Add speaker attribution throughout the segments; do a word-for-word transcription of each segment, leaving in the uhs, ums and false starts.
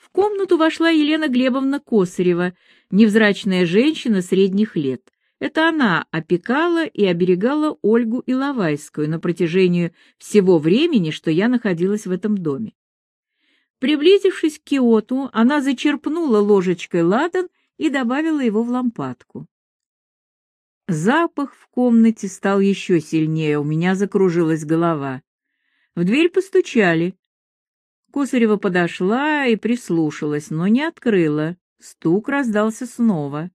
Speaker 1: В комнату вошла Елена Глебовна Косарева, невзрачная женщина средних лет. Это она опекала и оберегала Ольгу Иловайскую на протяжении всего времени, что я находилась в этом доме. Приблизившись к киоту, она зачерпнула ложечкой ладан и добавила его в лампадку. Запах в комнате стал еще сильнее, у меня закружилась голова. В дверь постучали. Косарева подошла и прислушалась, но не открыла. Стук раздался снова.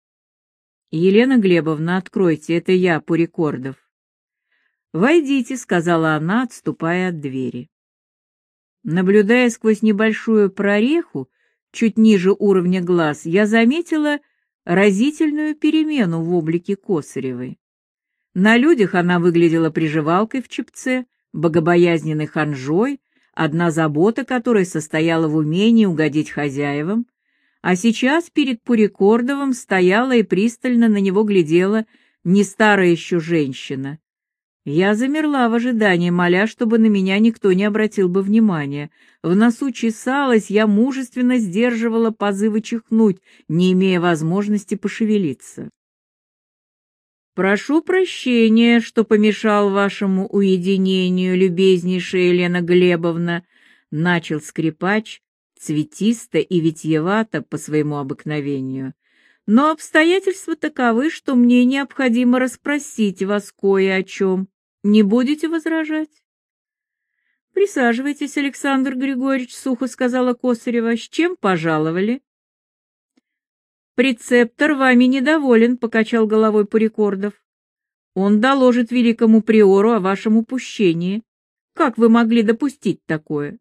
Speaker 1: — Елена Глебовна, откройте, это я, Пурикордов. — Войдите, — сказала она, отступая от двери. Наблюдая сквозь небольшую прореху, чуть ниже уровня глаз, я заметила разительную перемену в облике Косаревой. На людях она выглядела приживалкой в чепце, богобоязненной ханжой, одна забота которой состояла в умении угодить хозяевам, а сейчас перед Пурикордовым стояла и пристально на него глядела не старая еще женщина. Я замерла в ожидании, моля, чтобы на меня никто не обратил бы внимания. В носу чесалась, я мужественно сдерживала позывы чихнуть, не имея возможности пошевелиться. «Прошу прощения, что помешал вашему уединению, любезнейшая Елена Глебовна», — начал скрипач, цветисто и витьевато по своему обыкновению. «Но обстоятельства таковы, что мне необходимо расспросить вас кое о чем. Не будете возражать?» «Присаживайтесь, Александр Григорьевич», — сухо сказала Косарева. «С чем пожаловали?» «Прецептор вами недоволен», — покачал головой Пурикордов. «Он доложит великому приору о вашем упущении. Как вы могли допустить такое?»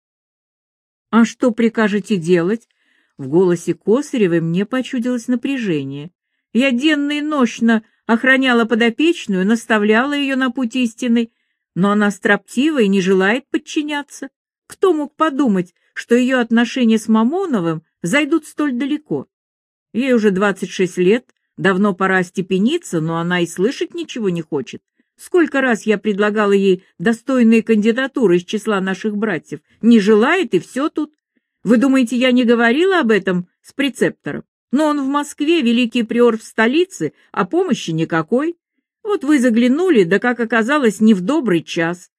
Speaker 1: «А что прикажете делать?» В голосе Косаревой мне почудилось напряжение. «Я денно и нощно охраняла подопечную, наставляла ее на путь истинный, но она строптива и не желает подчиняться. Кто мог подумать, что ее отношения с Мамоновым зайдут столь далеко? Ей уже двадцать шесть лет, давно пора остепениться, но она и слышать ничего не хочет. Сколько раз я предлагала ей достойные кандидатуры из числа наших братьев. Не желает, и все тут. Вы думаете, я не говорила об этом с прецептором? Но он в Москве, великий приор в столице, а помощи никакой. Вот вы заглянули, да, как оказалось, не в добрый час.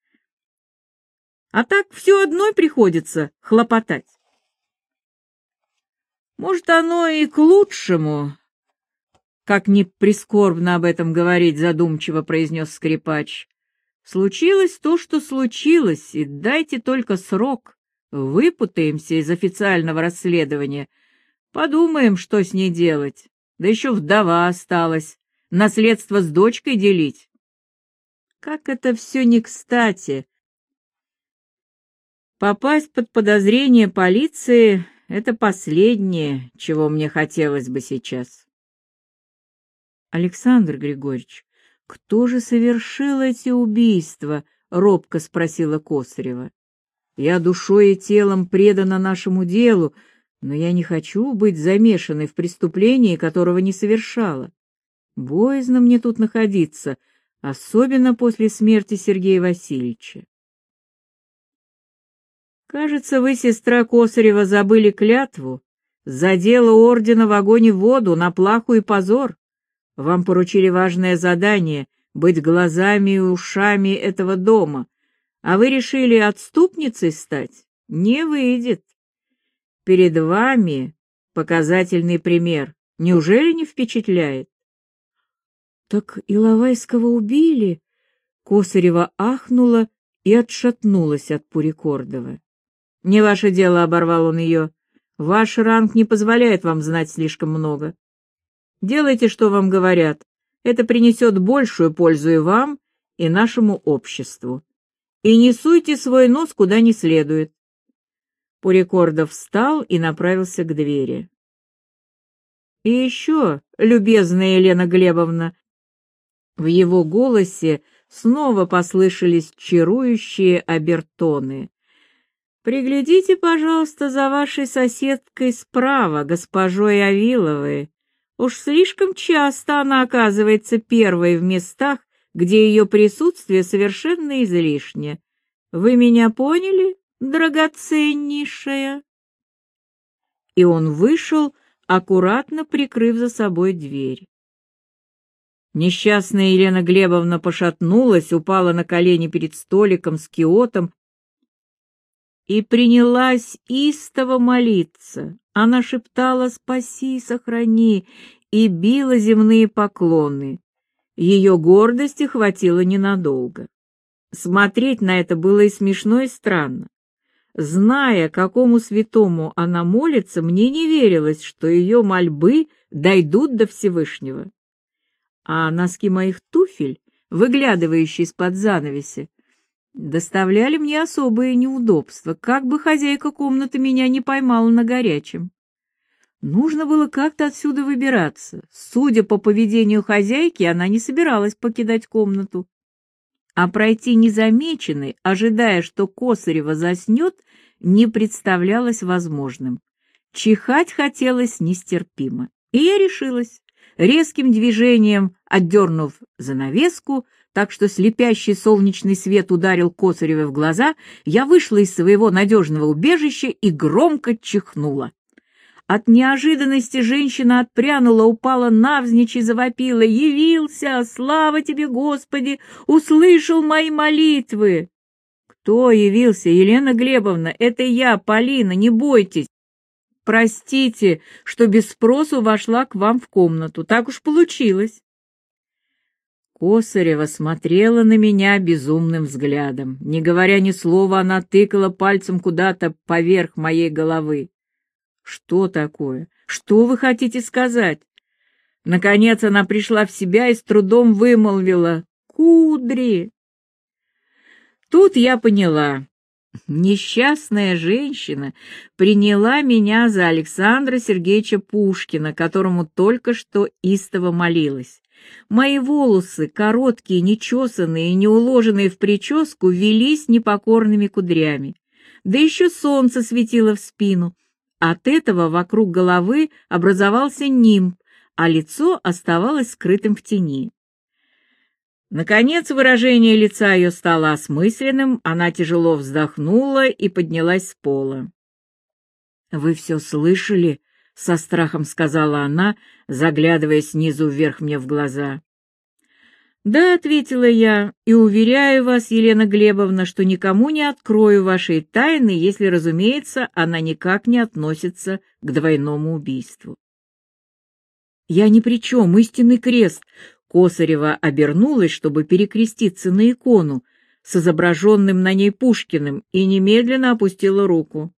Speaker 1: А так все одной приходится хлопотать. Может, оно и к лучшему, как ни прискорбно об этом говорить, задумчиво произнес скрипач. Случилось то, что случилось, и дайте только срок. Выпутаемся из официального расследования. Подумаем, что с ней делать. Да еще вдова осталась. Наследство с дочкой делить. Как это все не кстати. Попасть под подозрение полиции — это последнее, чего мне хотелось бы сейчас. Александр Григорьевич, кто же совершил эти убийства? — робко спросила Косарева. Я душой и телом предана нашему делу, но я не хочу быть замешанной в преступлении, которого не совершала. Боязно мне тут находиться, особенно после смерти Сергея Васильевича. Кажется, вы, сестра Косарева, забыли клятву. За дело ордена в огонь и в воду, на плаху и позор. Вам поручили важное задание — быть глазами и ушами этого дома, а вы решили отступницей стать? Не выйдет. Перед вами показательный пример. Неужели не впечатляет? Так Иловайского убили? Косарева ахнула и отшатнулась от Пурикордова. Не ваше дело, — оборвал он ее. Ваш ранг не позволяет вам знать слишком много. Делайте, что вам говорят. Это принесет большую пользу и вам, и нашему обществу. И не суйте свой нос куда не следует. Пурикордов встал и направился к двери. И еще, любезная Елена Глебовна, в его голосе снова послышались чарующие обертоны. Приглядите, пожалуйста, за вашей соседкой справа, госпожой Авиловой. Уж слишком часто она оказывается первой в местах, где ее присутствие совершенно излишне. Вы меня поняли, драгоценнейшая? и он вышел, аккуратно прикрыв за собой дверь. Несчастная Елена Глебовна пошатнулась, упала на колени перед столиком с киотом и принялась истово молиться. Она шептала «Спаси, сохрани» и била земные поклоны. Ее гордости хватило ненадолго. Смотреть на это было и смешно, и странно. Зная, какому святому она молится, мне не верилось, что ее мольбы дойдут до Всевышнего. А носки моих туфель, выглядывающие из-под занавеси, доставляли мне особые неудобства, как бы хозяйка комнаты меня не поймала на горячем. Нужно было как-то отсюда выбираться. Судя по поведению хозяйки, она не собиралась покидать комнату. А пройти незамеченной, ожидая, что Косарева заснет, не представлялось возможным. Чихать хотелось нестерпимо. И я решилась, резким движением отдернув занавеску, так что слепящий солнечный свет ударил Косаревой в глаза, я вышла из своего надежного убежища и громко чихнула. От неожиданности женщина отпрянула, упала навзничь и завопила: «Явился! Слава тебе, Господи! Услышал мои молитвы!» «Кто явился, Елена Глебовна? Это я, Полина, не бойтесь! Простите, что без спросу вошла к вам в комнату, так уж получилось!» Косарева смотрела на меня безумным взглядом. Не говоря ни слова, она тыкала пальцем куда-то поверх моей головы. «Что такое? Что вы хотите сказать?» Наконец она пришла в себя и с трудом вымолвила: «Кудри!» Тут я поняла. Несчастная женщина приняла меня за Александра Сергеевича Пушкина, которому только что истово молилась. Мои волосы, короткие, нечесанные и не уложенные в прическу, велись непокорными кудрями. Да еще солнце светило в спину. От этого вокруг головы образовался нимб, а лицо оставалось скрытым в тени. Наконец выражение лица ее стало осмысленным, она тяжело вздохнула и поднялась с пола. «Вы все слышали?» — со страхом сказала она, заглядывая снизу вверх мне в глаза. «Да», — ответила я, — «и уверяю вас, Елена Глебовна, что никому не открою вашей тайны, если, разумеется, она никак не относится к двойному убийству». «Я ни при чем, истинный крест!» Косарева обернулась, чтобы перекреститься на икону с изображенным на ней Пушкиным, и немедленно опустила руку.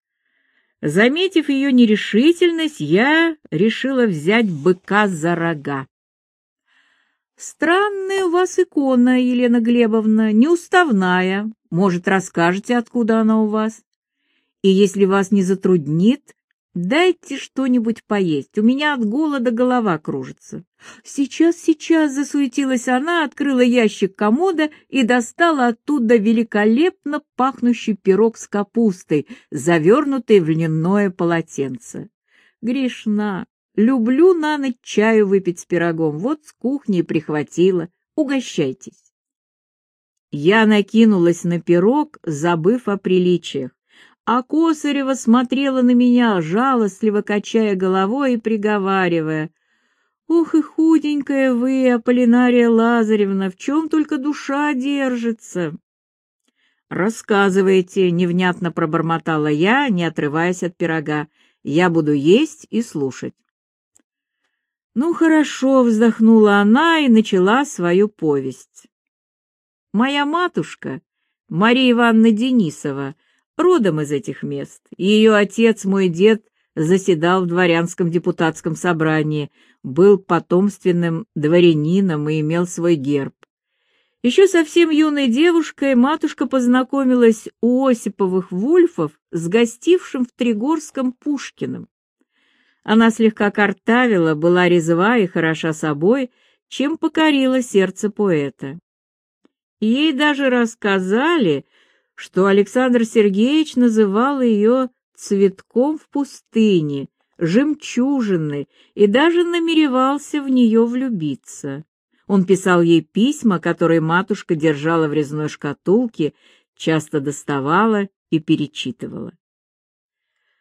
Speaker 1: Заметив ее нерешительность, я решила взять быка за рога. «Странная у вас икона, Елена Глебовна, неуставная. Может, расскажете, откуда она у вас? И если вас не затруднит, дайте что-нибудь поесть. У меня от голода голова кружится». «Сейчас, сейчас!» — засуетилась она, открыла ящик комода и достала оттуда великолепно пахнущий пирог с капустой, завернутый в льняное полотенце. «Грешна! Люблю на ночь чаю выпить с пирогом. Вот с кухни прихватила. Угощайтесь». Я накинулась на пирог, забыв о приличиях, а Косарева смотрела на меня, жалостливо качая головой и приговаривая: «Ох и худенькая вы, Аполлинария Лазаревна, в чем только душа держится!» «Рассказывайте», — невнятно пробормотала я, не отрываясь от пирога. «Я буду есть и слушать». «Ну, хорошо», — вздохнула она и начала свою повесть. «Моя матушка, Мария Ивановна Денисова, родом из этих мест. Ее отец, мой дед, заседал в дворянском депутатском собрании, был потомственным дворянином и имел свой герб. Еще совсем юной девушкой матушка познакомилась у Осиповых Вульфов с гостившим в Тригорском Пушкиным. Она слегка картавила, была резва и хороша собой, чем покорила сердце поэта. Ей даже рассказали, что Александр Сергеевич называл ее цветком в пустыне, жемчужиной, и даже намеревался в нее влюбиться. Он писал ей письма, которые матушка держала в резной шкатулке, часто доставала и перечитывала.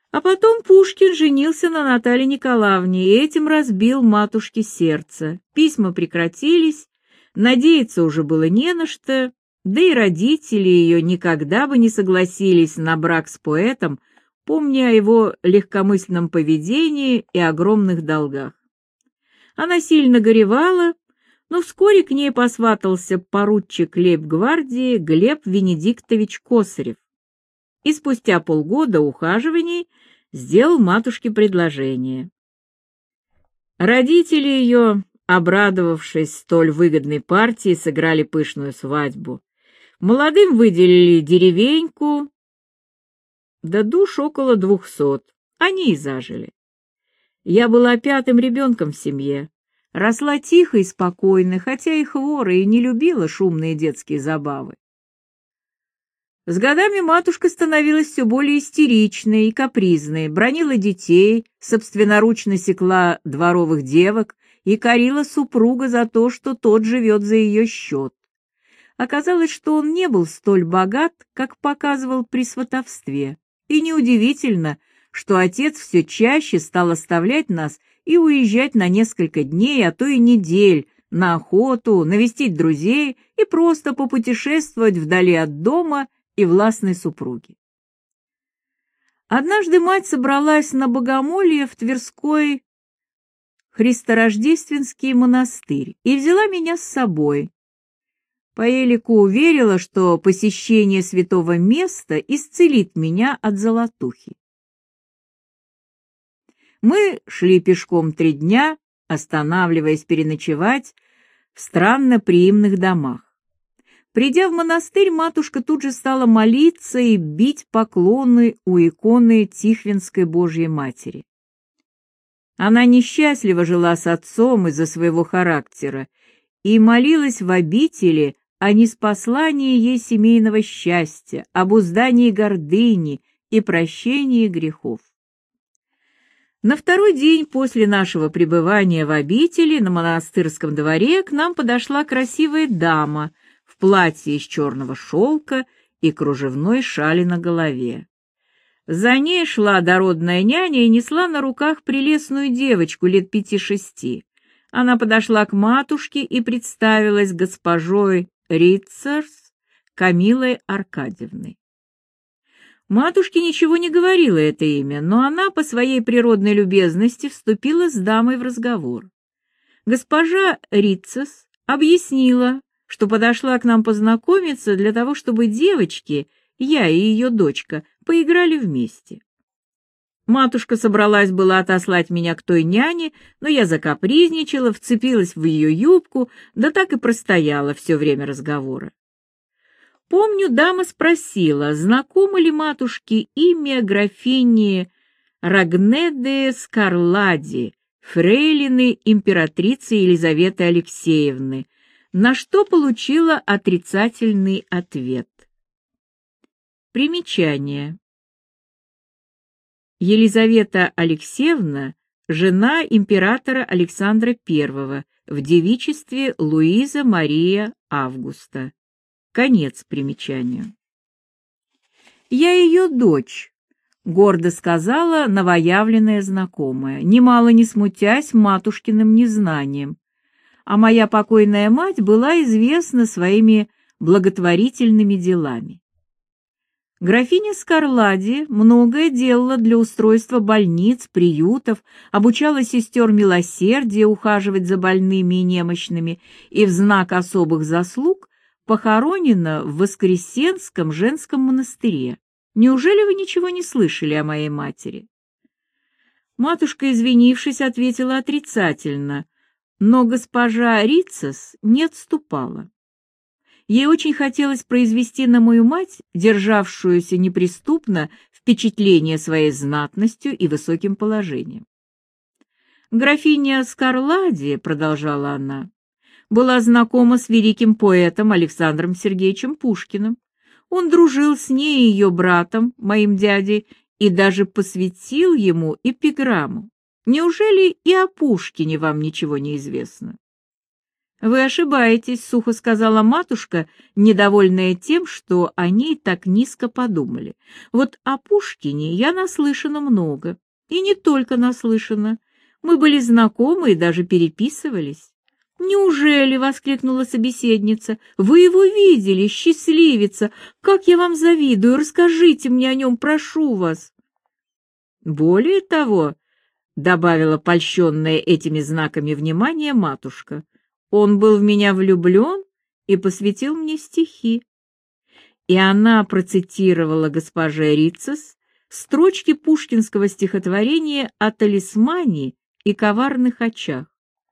Speaker 1: А потом Пушкин женился на Наталье Николаевне и этим разбил матушке сердце. Письма прекратились, надеяться уже было не на что, да и родители ее никогда бы не согласились на брак с поэтом, помня о его легкомысленном поведении и огромных долгах. Она сильно горевала, но вскоре к ней посватался поручик лейб-гвардии Глеб Венедиктович Косарев, и спустя полгода ухаживаний сделал матушке предложение. Родители ее, обрадовавшись столь выгодной партии, сыграли пышную свадьбу. Молодым выделили деревеньку, да душ около двухсот, они и зажили. Я была пятым ребенком в семье, росла тихо и спокойно, хотя и хвора, и не любила шумные детские забавы. С годами матушка становилась все более истеричной и капризной, бранила детей, собственноручно секла дворовых девок и корила супруга за то, что тот живет за ее счет. Оказалось, что он не был столь богат, как показывал при сватовстве, и неудивительно, что отец все чаще стал оставлять нас и уезжать на несколько дней, а то и недель, на охоту, навестить друзей и просто попутешествовать вдали от дома и властной супруги. Однажды мать собралась на богомолье в Тверской Христорождественский монастырь и взяла меня с собой. По элику уверила, что посещение святого места исцелит меня от золотухи. Мы шли пешком три дня, останавливаясь переночевать в странноприимных домах. Придя в монастырь, матушка тут же стала молиться и бить поклоны у иконы Тихвинской Божьей Матери. Она несчастливо жила с отцом из-за своего характера и молилась в обители о ниспослании ей семейного счастья, об обуздании гордыни и прощении грехов. На второй день после нашего пребывания в обители на монастырском дворе к нам подошла красивая дама в платье из черного шелка и кружевной шали на голове. За ней шла дородная няня и несла на руках прелестную девочку лет пяти-шести. Она подошла к матушке и представилась госпожой Рицарс Камилой Аркадьевной. Матушке ничего не говорила это имя, но она по своей природной любезности вступила с дамой в разговор. Госпожа Рицарс объяснила, что подошла к нам познакомиться для того, чтобы девочки, я и ее дочка, поиграли вместе. Матушка собралась была отослать меня к той няне, но я закапризничала, вцепилась в ее юбку, да так и простояла все время разговора. Помню, дама спросила, знакомо ли матушке имя графини Рагнеды Скарлади, фрейлины императрицы Елизаветы Алексеевны, на что получила отрицательный ответ. Примечание. Елизавета Алексеевна — жена императора Александра Первого, в девичестве Луиза Мария Августа. Конец примечанию. «Я ее дочь», — гордо сказала новоявленная знакомая, немало не смутясь матушкиным незнанием, а моя покойная мать была известна своими благотворительными делами. Графиня Скарлади многое делала для устройства больниц, приютов, обучала сестер милосердия ухаживать за больными и немощными, и в знак особых заслуг похоронена в Воскресенском женском монастыре. Неужели вы ничего не слышали о моей матери? Матушка, извинившись, ответила отрицательно, но госпожа Рицарс не отступала. Ей очень хотелось произвести на мою мать, державшуюся неприступно, впечатление своей знатностью и высоким положением. «Графиня Скарлади, — продолжала она, — была знакома с великим поэтом Александром Сергеевичем Пушкиным. Он дружил с ней и ее братом, моим дядей, и даже посвятил ему эпиграмму. Неужели и о Пушкине вам ничего не известно?» «Вы ошибаетесь», — сухо сказала матушка, недовольная тем, что о ней так низко подумали. «Вот о Пушкине я наслышана много, и не только наслышана. Мы были знакомы и даже переписывались». «Неужели?» — воскликнула собеседница. «Вы его видели, счастливица! Как я вам завидую! Расскажите мне о нем, прошу вас!» «Более того», — добавила польщенная этими знаками внимания матушка, «он был в меня влюблен и посвятил мне стихи». И она процитировала госпоже Риццес строчки пушкинского стихотворения о талисмане и коварных очах.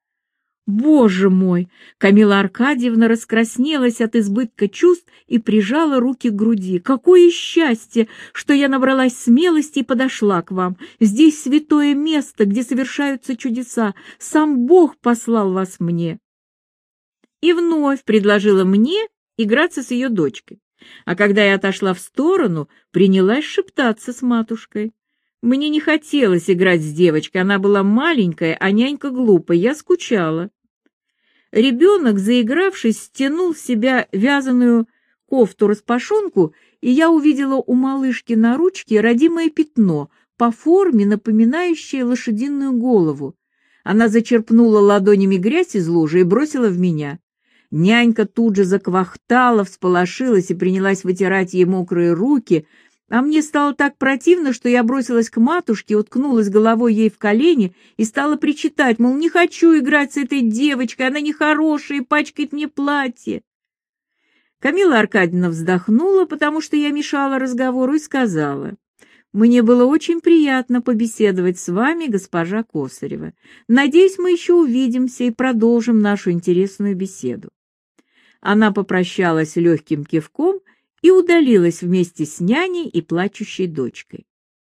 Speaker 1: «Боже мой!» — Камилла Аркадьевна раскраснелась от избытка чувств и прижала руки к груди. «Какое счастье, что я набралась смелости и подошла к вам! Здесь святое место, где совершаются чудеса. Сам Бог послал вас мне!» И вновь предложила мне играться с ее дочкой. А когда я отошла в сторону, принялась шептаться с матушкой. Мне не хотелось играть с девочкой, она была маленькая, а нянька глупая, я скучала. Ребенок, заигравшись, стянул с себя вязаную кофту-распашонку, и я увидела у малышки на ручке родимое пятно, по форме напоминающее лошадиную голову. Она зачерпнула ладонями грязь из лужи и бросила в меня. Нянька тут же заквахтала, всполошилась и принялась вытирать ей мокрые руки, а мне стало так противно, что я бросилась к матушке, уткнулась головой ей в колени и стала причитать, мол, не хочу играть с этой девочкой, она нехорошая и пачкает мне платье. Камилла Аркадьевна вздохнула, потому что я мешала разговору, и сказала: «Мне было очень приятно побеседовать с вами, госпожа Косарева. Надеюсь, мы еще увидимся и продолжим нашу интересную беседу». Она попрощалась легким кивком и удалилась вместе с няней и плачущей дочкой.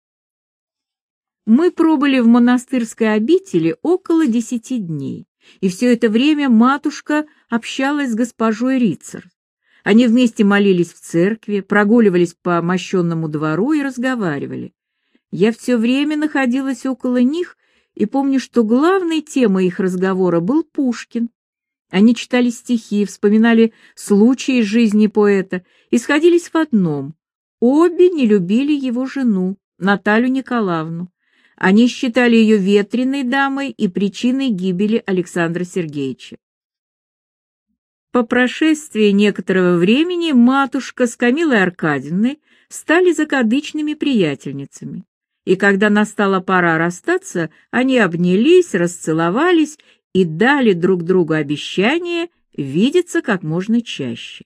Speaker 1: Мы пробыли в монастырской обители около десяти дней, и все это время матушка общалась с госпожой Риццер. Они вместе молились в церкви, прогуливались по мощенному двору и разговаривали. Я все время находилась около них и помню, что главной темой их разговора был Пушкин. Они читали стихи, вспоминали случаи из жизни поэта и сходились в одном: обе не любили его жену, Наталью Николаевну. Они считали ее ветреной дамой и причиной гибели Александра Сергеевича. По прошествии некоторого времени матушка с Камиллой Аркадьевной стали закадычными приятельницами, и когда настала пора расстаться, они обнялись, расцеловались и дали друг другу обещание видеться как можно чаще.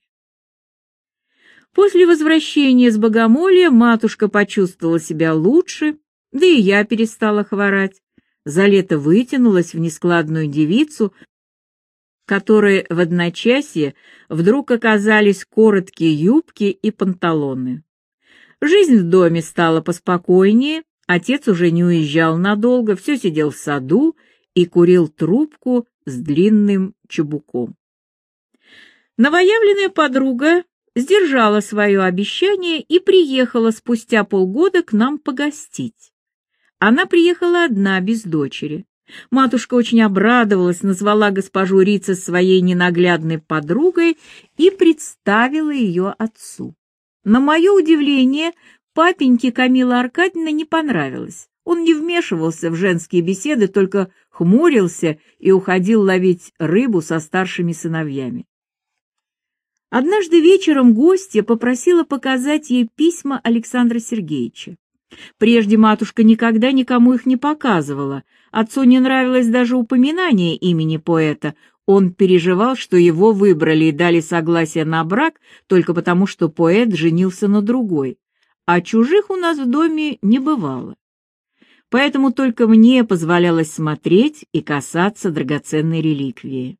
Speaker 1: После возвращения с богомолья матушка почувствовала себя лучше, да и я перестала хворать. За лето вытянулась в нескладную девицу, которой в одночасье вдруг оказались короткие юбки и панталоны. Жизнь в доме стала поспокойнее, отец уже не уезжал надолго, все сидел в саду и курил трубку с длинным чубуком. Новоявленная подруга сдержала свое обещание и приехала спустя полгода к нам погостить. Она приехала одна, без дочери. Матушка очень обрадовалась, назвала госпожу Риццес своей ненаглядной подругой и представила ее отцу. На мое удивление, папеньке Камилла Аркадьевна не понравилось. Он не вмешивался в женские беседы, только хмурился и уходил ловить рыбу со старшими сыновьями. Однажды вечером гостья попросила показать ей письма Александра Сергеевича. Прежде матушка никогда никому их не показывала. Отцу не нравилось даже упоминание имени поэта. Он переживал, что его выбрали и дали согласие на брак только потому, что поэт женился на другой, а чужих у нас в доме не бывало. Поэтому только мне позволялось смотреть и касаться драгоценной реликвии.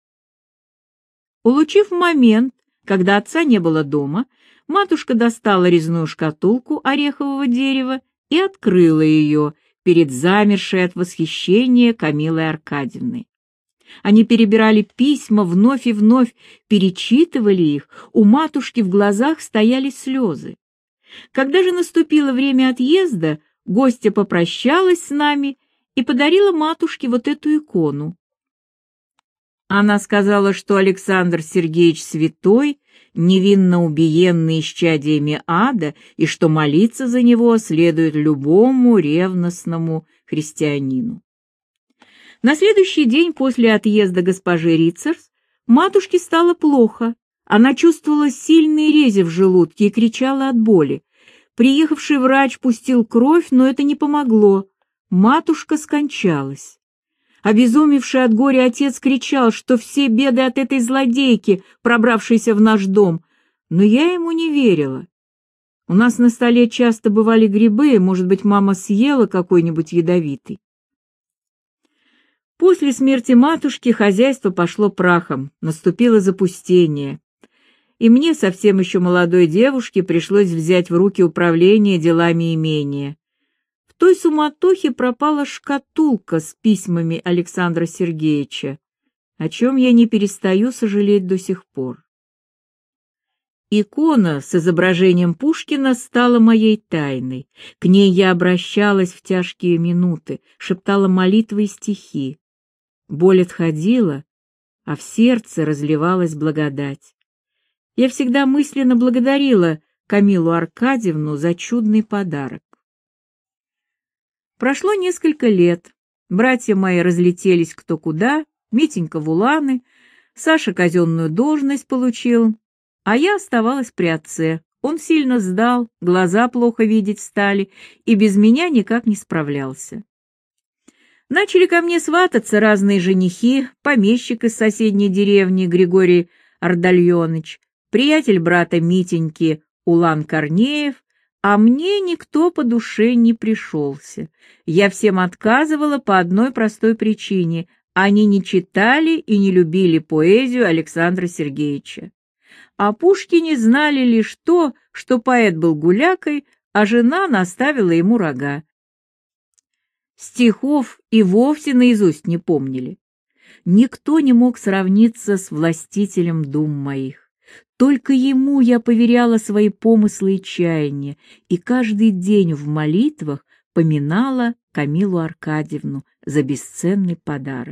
Speaker 1: Улучив момент, когда отца не было дома, матушка достала резную шкатулку орехового дерева и открыла ее перед замершей от восхищения Камиллой Аркадьевной. Они перебирали письма, вновь и вновь перечитывали их, у матушки в глазах стояли слезы. Когда же наступило время отъезда, гостья попрощалась с нами и подарила матушке вот эту икону. Она сказала, что Александр Сергеевич святой, невинно убиенный исчадиями ада, и что молиться за него следует любому ревностному христианину. На следующий день после отъезда госпожи Рицерс матушке стало плохо. Она чувствовала сильные рези в желудке и кричала от боли. Приехавший врач пустил кровь, но это не помогло. Матушка скончалась. Обезумевший от горя отец кричал, что все беды от этой злодейки, пробравшейся в наш дом, но я ему не верила. У нас на столе часто бывали грибы, может быть, мама съела какой-нибудь ядовитый. После смерти матушки хозяйство пошло прахом, наступило запустение, и мне, совсем еще молодой девушке, пришлось взять в руки управление делами имения. В той суматохе пропала шкатулка с письмами Александра Сергеевича, о чем я не перестаю сожалеть до сих пор. Икона с изображением Пушкина стала моей тайной. К ней я обращалась в тяжкие минуты, шептала молитвы и стихи. Боль отходила, а в сердце разливалась благодать. Я всегда мысленно благодарила Камиллу Аркадьевну за чудный подарок. Прошло несколько лет. Братья мои разлетелись кто куда, Митенька в уланы, Саша казенную должность получил, а я оставалась при отце. Он сильно сдал, глаза плохо видеть стали и без меня никак не справлялся. Начали ко мне свататься разные женихи, помещик из соседней деревни Григорий Ардальоныч, приятель брата Митеньки Улан Корнеев, а мне никто по душе не пришелся. Я всем отказывала по одной простой причине: они не читали и не любили поэзию Александра Сергеевича. О Пушкине знали лишь то, что поэт был гулякой, а жена наставила ему рога. Стихов и вовсе наизусть не помнили. Никто не мог сравниться с властителем дум моих. Только ему я поверяла свои помыслы и чаяния, и каждый день в молитвах поминала Камиллу Аркадьевну за бесценный подарок.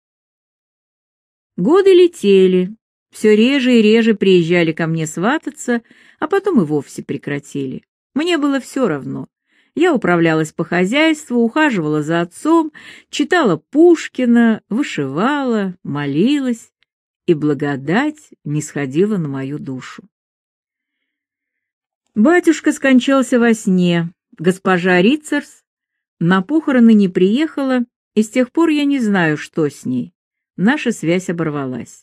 Speaker 1: Годы летели, все реже и реже приезжали ко мне свататься, а потом и вовсе прекратили. Мне было все равно. Я управлялась по хозяйству, ухаживала за отцом, читала Пушкина, вышивала, молилась, и благодать нисходила на мою душу. Батюшка скончался во сне, госпожа Рицерс на похороны не приехала, и с тех пор я не знаю, что с ней. Наша связь оборвалась.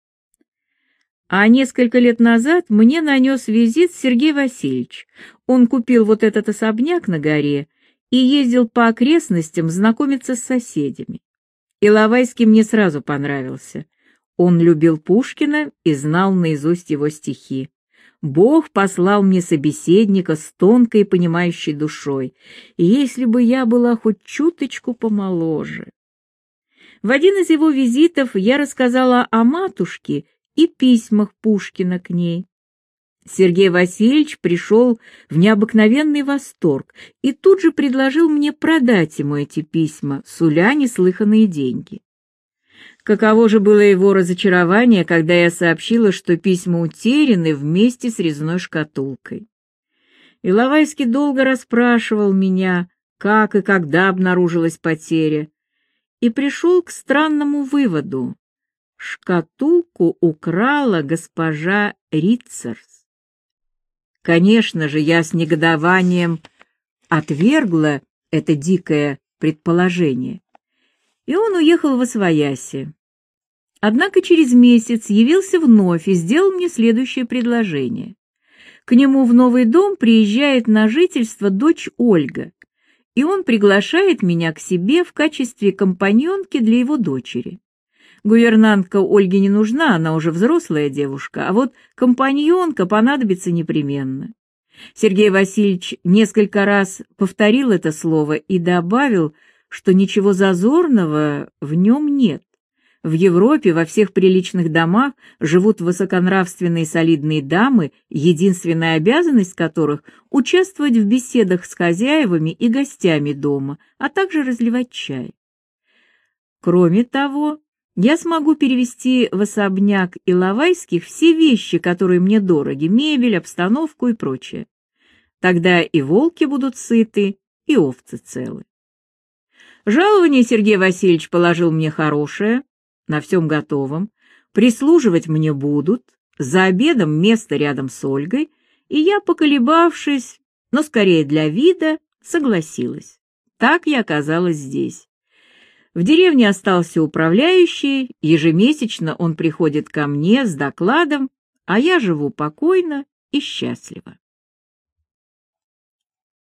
Speaker 1: А несколько лет назад мне нанес визит Сергей Васильевич. Он купил вот этот особняк на горе и ездил по окрестностям знакомиться с соседями. Иловайский мне сразу понравился. Он любил Пушкина и знал наизусть его стихи. Бог послал мне собеседника с тонкой и понимающей душой, и если бы я была хоть чуточку помоложе. В один из его визитов я рассказала о матушке и письмах Пушкина к ней. Сергей Васильевич пришел в необыкновенный восторг и тут же предложил мне продать ему эти письма, суля неслыханные деньги. Каково же было его разочарование, когда я сообщила, что письма утеряны вместе с резной шкатулкой. Иловайский долго расспрашивал меня, как и когда обнаружилась потеря, и пришел к странному выводу: шкатулку украла госпожа Рицерс. Конечно же, я с негодованием отвергла это дикое предположение, и он уехал восвояси. Однако через месяц явился вновь и сделал мне следующее предложение. К нему в новый дом приезжает на жительство дочь Ольга, и он приглашает меня к себе в качестве компаньонки для его дочери. Гувернантка Ольге не нужна, она уже взрослая девушка, а вот компаньонка понадобится непременно. Сергей Васильевич несколько раз повторил это слово и добавил, что ничего зазорного в нем нет. В Европе во всех приличных домах живут высоконравственные солидные дамы, единственная обязанность которых — участвовать в беседах с хозяевами и гостями дома, а также разливать чай. Кроме того, Я смогу перевести в особняк Иловайских все вещи, которые мне дороги, мебель, обстановку и прочее. Тогда и волки будут сыты, и овцы целы. Жалование Сергей Васильевич положил мне хорошее, на всем готовом, прислуживать мне будут, за обедом место рядом с Ольгой, и я, поколебавшись, но скорее для вида, согласилась. Так я оказалась здесь. В деревне остался управляющий, ежемесячно он приходит ко мне с докладом, а я живу покойно и счастливо.